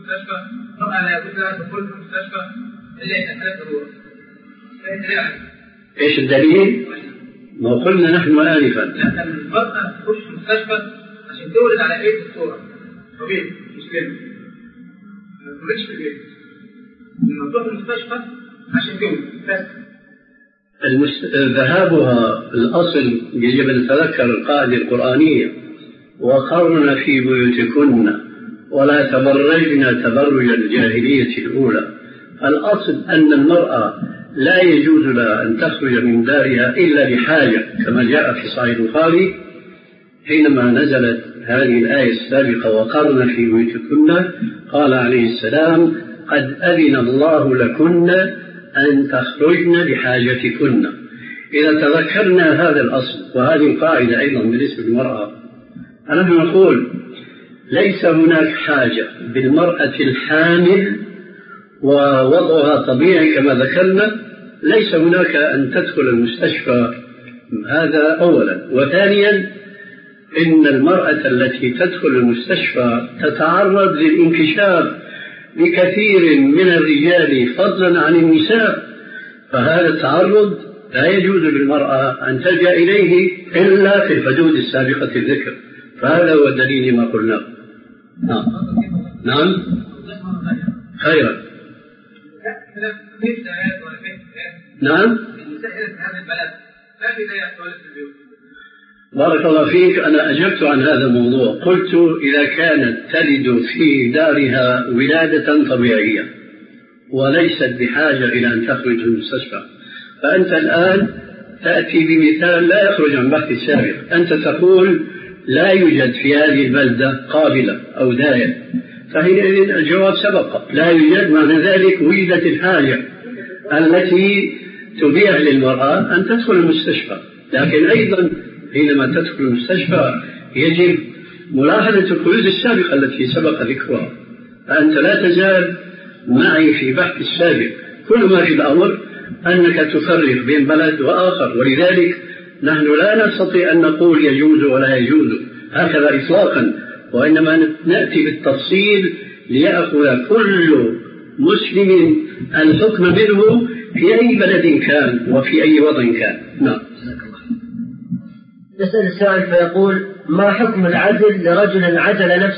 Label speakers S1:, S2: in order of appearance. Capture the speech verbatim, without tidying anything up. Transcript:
S1: المستشفى المرأة لا يجوز لها دخول المستشفى إلا إذا كانت ضرورة.
S2: إيش الدليل؟ ما قلنا نحن آنفا.
S1: لأن المرأة تخش المستشفى عشان تولد على أي دكتورة طبيب مسلم ما تولدش في البيت، لما تروح المستشفى عشان تولد بس.
S2: المست... ذهابها الأصل يجب أن نتذكر القاعدة القرآنية: وقرن في بيوتكن ولا تبرجن تبرج الجاهلية الأولى. الأصل أن المرأة لا يجوز لها أن تخرج من دارها إلا لحاجة، كما جاء في صحيح البخاري حينما نزلت هذه الآية السابقة: وقرن في بيوتكن، قال عليه السلام: قد أذن الله لكن أن تخرجن لحاجتكن. إذا تذكرنا هذا الأصل وهذه القاعدة أيضا بالنسبة للمرأة، نحن نقول ليس هناك حاجة بالمرأة الحامل ووضعها طبيعي كما ذكرنا، ليس هناك أن تدخل المستشفى، هذا أولا. وثانيا إن المرأة التي تدخل المستشفى تتعرض للانكشاف بكثير من الرجال فضلا عن النساء، فهذا التعرض لا يجوز للمرأة أن تلجأ إليه إلا في الحدود السابقة الذكر، فهذا هو الدليل ما قلناه. نعم نعم خيرا. نعم بارك الله فيك. أنا أجبت عن هذا الموضوع، قلت إذا كانت تلد في دارها ولادة طبيعية وليست بحاجة إلى أن تخرج من المستشفى، فأنت الآن تأتي بمثال لا يخرج عن بحث السابق. أنت تقول لا يوجد في هذه البلدة قابلة أو داية، فحينئذ الجواب سبق، لا يوجد، معنى ذلك وجدت الحاجة التي تبيح للمرأة أن تدخل المستشفى. لكن أيضا حينما تدخل المستشفى يجب ملاحظة القيود السابقة التي سبق ذكرها، فأنت لا تزال معي في بحث السابق. كل ما في الأمر أنك تفرق بين بلد وآخر، ولذلك نحن لا نستطيع أن نقول يجوز ولا يجوز هكذا إطلاقا، وإنما نأتي بالتفصيل ليأخذ كل مسلم الحكم منه في أي بلد كان وفي أي وضع كان. نعم.
S3: يسأل السائل فيقول: ما حكم العزل لرجل عزل نفسه